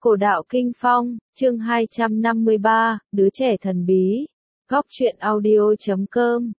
Cổ đạo Kinh Phong, chương 253, đứa trẻ thần bí. Góc truyện audio.com.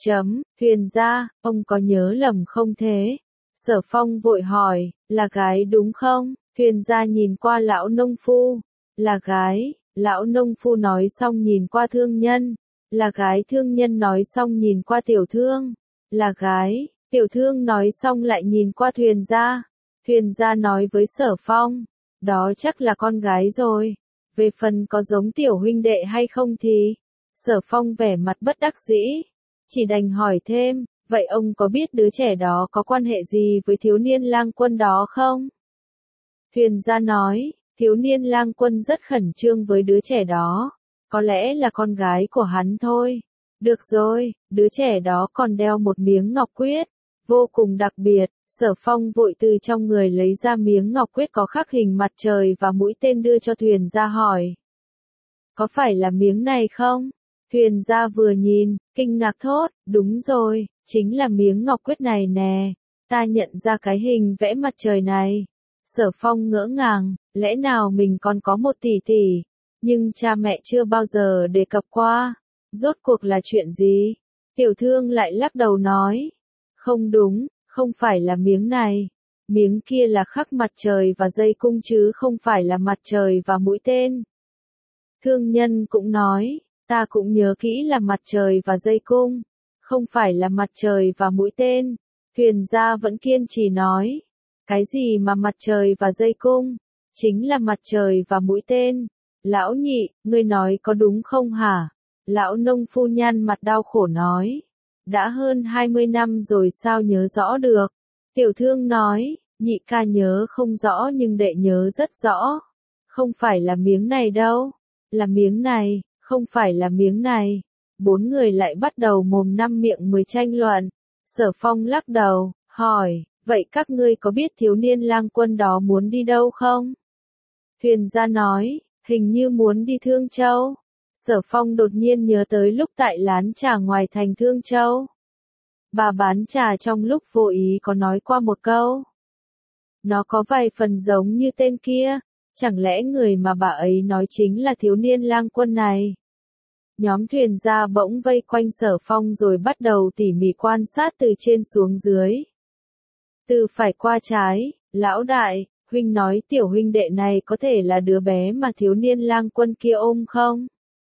Huyền gia, ông có nhớ lầm không thế? Sở Phong vội hỏi, là gái đúng không? Huyền gia nhìn qua lão nông phu. Là gái, lão nông phu nói xong nhìn qua thương nhân. Là gái, thương nhân nói xong nhìn qua tiểu thương. Là gái, tiểu thương nói xong lại nhìn qua Huyền gia. Huyền gia nói với Sở Phong, đó chắc là con gái rồi. Về phần có giống tiểu huynh đệ hay không thì, Sở Phong vẻ mặt bất đắc dĩ, chỉ đành hỏi thêm, vậy ông có biết đứa trẻ đó có quan hệ gì với thiếu niên lang quân đó không? Huyền gia nói, thiếu niên lang quân rất khẩn trương với đứa trẻ đó, có lẽ là con gái của hắn thôi. Được rồi, đứa trẻ đó còn đeo một miếng ngọc quyết, vô cùng đặc biệt. Sở Phong vội từ trong người lấy ra miếng ngọc quyết có khắc hình mặt trời và mũi tên đưa cho Huyền gia hỏi. Có phải là miếng này không? Huyền gia vừa nhìn, kinh ngạc thốt, đúng rồi, chính là miếng ngọc quyết này nè, ta nhận ra cái hình vẽ mặt trời này. Sở Phong ngỡ ngàng, lẽ nào mình còn có một tỷ tỷ, nhưng cha mẹ chưa bao giờ đề cập qua, rốt cuộc là chuyện gì? Tiểu thương lại lắc đầu nói, không đúng. Không phải là miếng này, miếng kia là khắc mặt trời và dây cung chứ không phải là mặt trời và mũi tên. Thương nhân cũng nói, ta cũng nhớ kỹ là mặt trời và dây cung, không phải là mặt trời và mũi tên. Huyền gia vẫn kiên trì nói, cái gì mà mặt trời và dây cung, chính là mặt trời và mũi tên. Lão nhị, ngươi nói có đúng không hả? Lão nông phu nhăn mặt đau khổ nói. Đã hơn 20 năm rồi sao nhớ rõ được? Tiểu thương nói, nhị ca nhớ không rõ nhưng đệ nhớ rất rõ. Không phải là miếng này đâu. Là miếng này, không phải là miếng này. Bốn người lại bắt đầu mồm năm miệng mười tranh luận. Sở Phong lắc đầu, hỏi, vậy các ngươi có biết thiếu niên lang quân đó muốn đi đâu không? Huyền gia nói, hình như muốn đi Thương Châu. Sở Phong đột nhiên nhớ tới lúc tại lán trà ngoài thành Thương Châu. Bà bán trà trong lúc vô ý có nói qua một câu. Nó có vài phần giống như tên kia, chẳng lẽ người mà bà ấy nói chính là thiếu niên lang quân này? Nhóm thuyền gia bỗng vây quanh Sở Phong rồi bắt đầu tỉ mỉ quan sát từ trên xuống dưới. Từ phải qua trái, lão đại, huynh nói tiểu huynh đệ này có thể là đứa bé mà thiếu niên lang quân kia ôm không?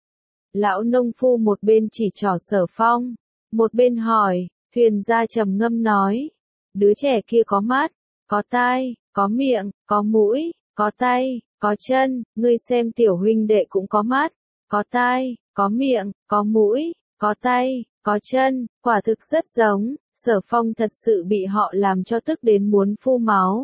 Lão nông phu một bên chỉ trỏ Sở Phong, một bên hỏi. Huyền gia trầm ngâm nói, đứa trẻ kia có mắt, có tai, có miệng, có mũi, có tay, có chân, ngươi xem tiểu huynh đệ cũng có mắt, có tai, có miệng, có mũi, có tay, có chân, quả thực rất giống. Sở Phong thật sự bị họ làm cho tức đến muốn phun máu.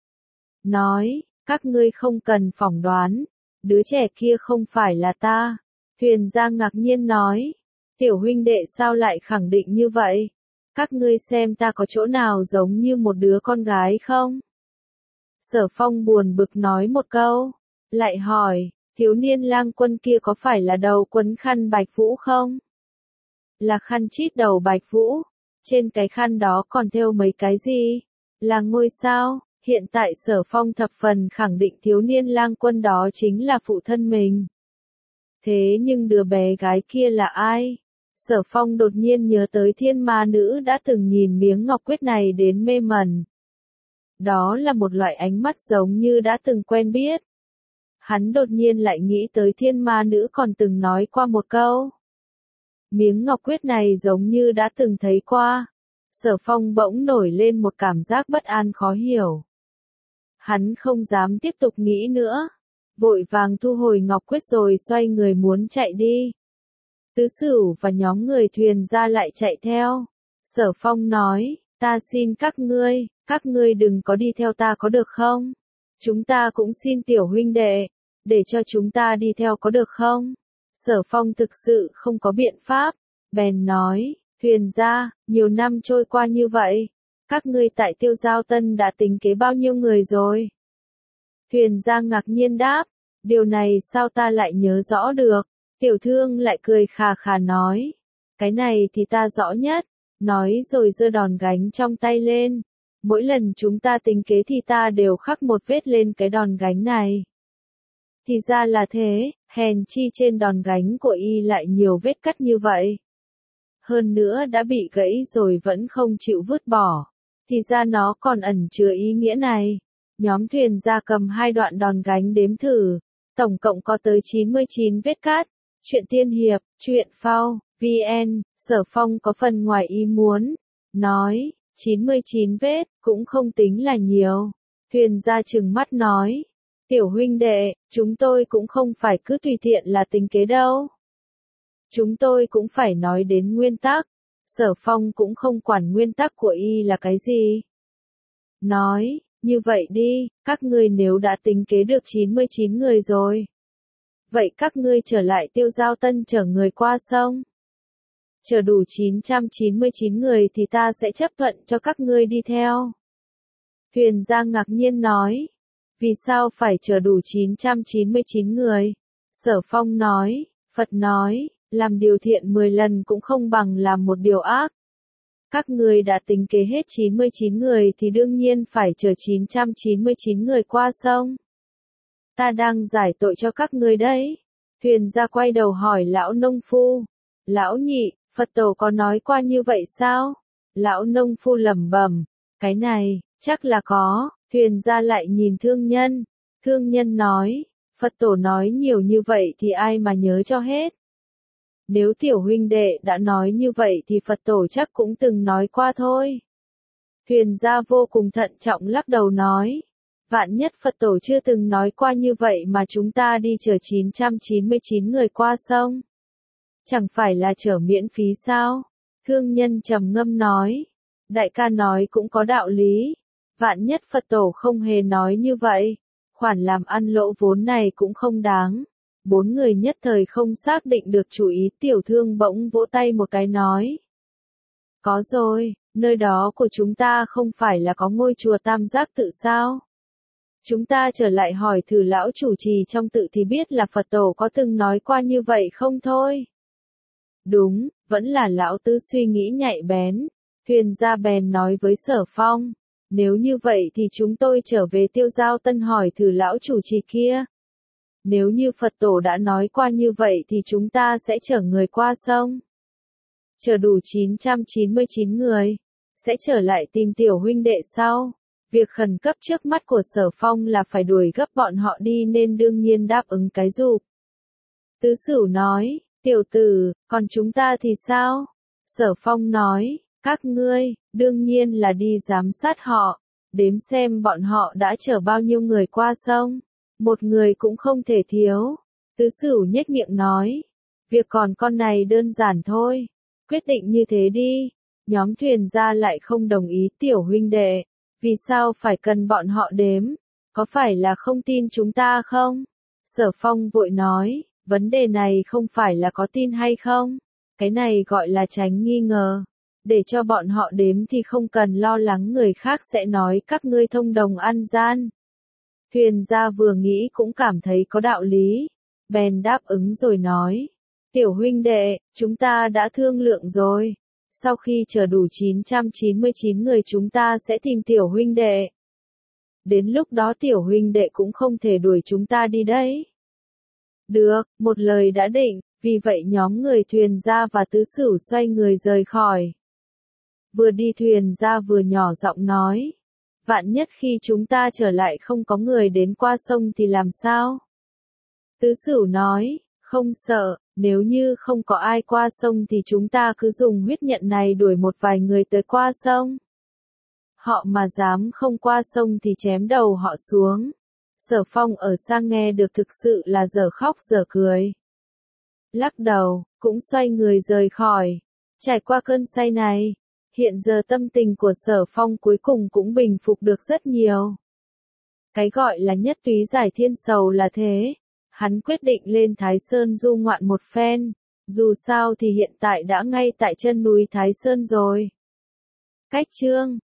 Nói, các ngươi không cần phỏng đoán, đứa trẻ kia không phải là ta. Huyền gia ngạc nhiên nói, tiểu huynh đệ sao lại khẳng định như vậy? Các ngươi xem ta có chỗ nào giống như một đứa con gái không? Sở Phong buồn bực nói một câu, lại hỏi, thiếu niên lang quân kia có phải là đầu quấn khăn bạch vũ không? Là khăn chít đầu bạch vũ, trên cái khăn đó còn thêu mấy cái gì? Là ngôi sao? Hiện tại Sở Phong thập phần khẳng định thiếu niên lang quân đó chính là phụ thân mình. Thế nhưng đứa bé gái kia là ai? Sở Phong đột nhiên nhớ tới thiên ma nữ đã từng nhìn miếng ngọc quyết này đến mê mẩn. Đó là một loại ánh mắt giống như đã từng quen biết. Hắn đột nhiên lại nghĩ tới thiên ma nữ còn từng nói qua một câu. Miếng ngọc quyết này giống như đã từng thấy qua. Sở Phong bỗng nổi lên một cảm giác bất an khó hiểu. Hắn không dám tiếp tục nghĩ nữa. Vội vàng thu hồi ngọc quyết rồi xoay người muốn chạy đi. Tứ Sửu và nhóm người thuyền gia lại chạy theo. Sở Phong nói, ta xin các ngươi đừng có đi theo ta có được không? Chúng ta cũng xin tiểu huynh đệ, để cho chúng ta đi theo có được không? Sở Phong thực sự không có biện pháp, bèn nói, thuyền gia, nhiều năm trôi qua như vậy, các ngươi tại Tiêu Giao Tân đã tính kế bao nhiêu người rồi? Thuyền gia ngạc nhiên đáp, điều này sao ta lại nhớ rõ được? Tiểu thương lại cười khà khà nói, cái này thì ta rõ nhất, nói rồi giơ đòn gánh trong tay lên. Mỗi lần chúng ta tính kế thì ta đều khắc một vết lên cái đòn gánh này. Thì ra là thế, hèn chi trên đòn gánh của y lại nhiều vết cắt như vậy. Hơn nữa đã bị gãy rồi vẫn không chịu vứt bỏ. Thì ra nó còn ẩn chứa ý nghĩa này. Nhóm thuyền gia cầm 2 đoạn đòn gánh đếm thử. Tổng cộng có tới 99 vết cắt. Chuyện tiên hiệp, chuyện phao, VN, Sở Phong có phần ngoài ý muốn. Nói, 99 vết, cũng không tính là nhiều. Thuyền gia trừng mắt nói. Tiểu huynh đệ, chúng tôi cũng không phải cứ tùy tiện là tính kế đâu. Chúng tôi cũng phải nói đến nguyên tắc. Sở Phong cũng không quản nguyên tắc của y là cái gì. Nói, như vậy đi, các ngươi nếu đã tính kế được 99 người rồi. Vậy các ngươi trở lại Tiêu Giao Tân chở người qua sông. Chờ đủ 999 người thì ta sẽ chấp thuận cho các ngươi đi theo. Thuyền gia ngạc nhiên nói. Vì sao phải chờ đủ 999 người? Sở Phong nói, Phật nói, làm điều thiện 10 lần cũng không bằng làm một điều ác. Các ngươi đã tính kế hết 99 người thì đương nhiên phải chờ 999 người qua sông. Ta đang giải tội cho các ngươi đấy. Thuyền gia quay đầu hỏi lão nông phu. Lão nhị, Phật tổ có nói qua như vậy sao? Lão nông phu lẩm bẩm, cái này, chắc là có. Thuyền gia lại nhìn thương nhân. Thương nhân nói, Phật tổ nói nhiều như vậy thì ai mà nhớ cho hết. Nếu tiểu huynh đệ đã nói như vậy thì Phật tổ chắc cũng từng nói qua thôi. Thuyền gia vô cùng thận trọng lắc đầu nói. Vạn nhất Phật tổ chưa từng nói qua như vậy mà chúng ta đi chở 999 người qua sông. Chẳng phải là chở miễn phí sao? Thương nhân trầm ngâm nói. Đại ca nói cũng có đạo lý. Vạn nhất Phật tổ không hề nói như vậy. Khoản làm ăn lỗ vốn này cũng không đáng. 4 người nhất thời không xác định được chủ ý, tiểu thương bỗng vỗ tay một cái nói. Có rồi, nơi đó của chúng ta không phải là có ngôi chùa Tam Giác Tự sao? Chúng ta trở lại hỏi thử lão chủ trì trong tự thì biết là Phật tổ có từng nói qua như vậy không thôi. Đúng, vẫn là lão tứ suy nghĩ nhạy bén. Thuyền gia bèn nói với Sở Phong. Nếu như vậy thì chúng tôi trở về Tiêu Giao Tân hỏi thử lão chủ trì kia. Nếu như Phật tổ đã nói qua như vậy thì chúng ta sẽ chở người qua sông. Chờ đủ 999 người. Sẽ trở lại tìm tiểu huynh đệ sau. Việc khẩn cấp trước mắt của Sở Phong là phải đuổi gấp bọn họ đi nên đương nhiên đáp ứng cái giục. Tứ Sửu nói, tiểu tử, còn chúng ta thì sao? Sở Phong nói, các ngươi, đương nhiên là đi giám sát họ, đếm xem bọn họ đã chở bao nhiêu người qua sông. Một người cũng không thể thiếu. Tứ Sửu nhếch miệng nói, việc còn con này đơn giản thôi. Quyết định như thế đi. Nhóm thuyền gia lại không đồng ý tiểu huynh đệ. Vì sao phải cần bọn họ đếm? Có phải là không tin chúng ta không? Sở Phong vội nói, vấn đề này không phải là có tin hay không. Cái này gọi là tránh nghi ngờ. Để cho bọn họ đếm thì không cần lo lắng người khác sẽ nói các ngươi thông đồng ăn gian. Thuyền gia vừa nghĩ cũng cảm thấy có đạo lý. Bèn đáp ứng rồi nói. Tiểu huynh đệ, chúng ta đã thương lượng rồi. Sau khi chờ đủ 999 người chúng ta sẽ tìm tiểu huynh đệ. Đến lúc đó tiểu huynh đệ cũng không thể đuổi chúng ta đi đấy. Được, một lời đã định, vì vậy nhóm người thuyền gia và tứ sửu xoay người rời khỏi. Vừa đi thuyền gia vừa nhỏ giọng nói. Vạn nhất khi chúng ta trở lại không có người đến qua sông thì làm sao? Tứ Sửu nói, không sợ, nếu như không có ai qua sông thì chúng ta cứ dùng huyết nhận này đuổi một vài người tới qua sông. Họ mà dám không qua sông thì chém đầu họ xuống. Sở Phong ở xa nghe được thực sự là dở khóc dở cười. Lắc đầu, cũng xoay người rời khỏi. Trải qua cơn say này. Hiện giờ tâm tình của Sở Phong cuối cùng cũng bình phục được rất nhiều. Cái gọi là nhất túy giải thiên sầu là thế. Hắn quyết định lên Thái Sơn du ngoạn một phen. Dù sao thì hiện tại đã ngay tại chân núi Thái Sơn rồi. Cách chương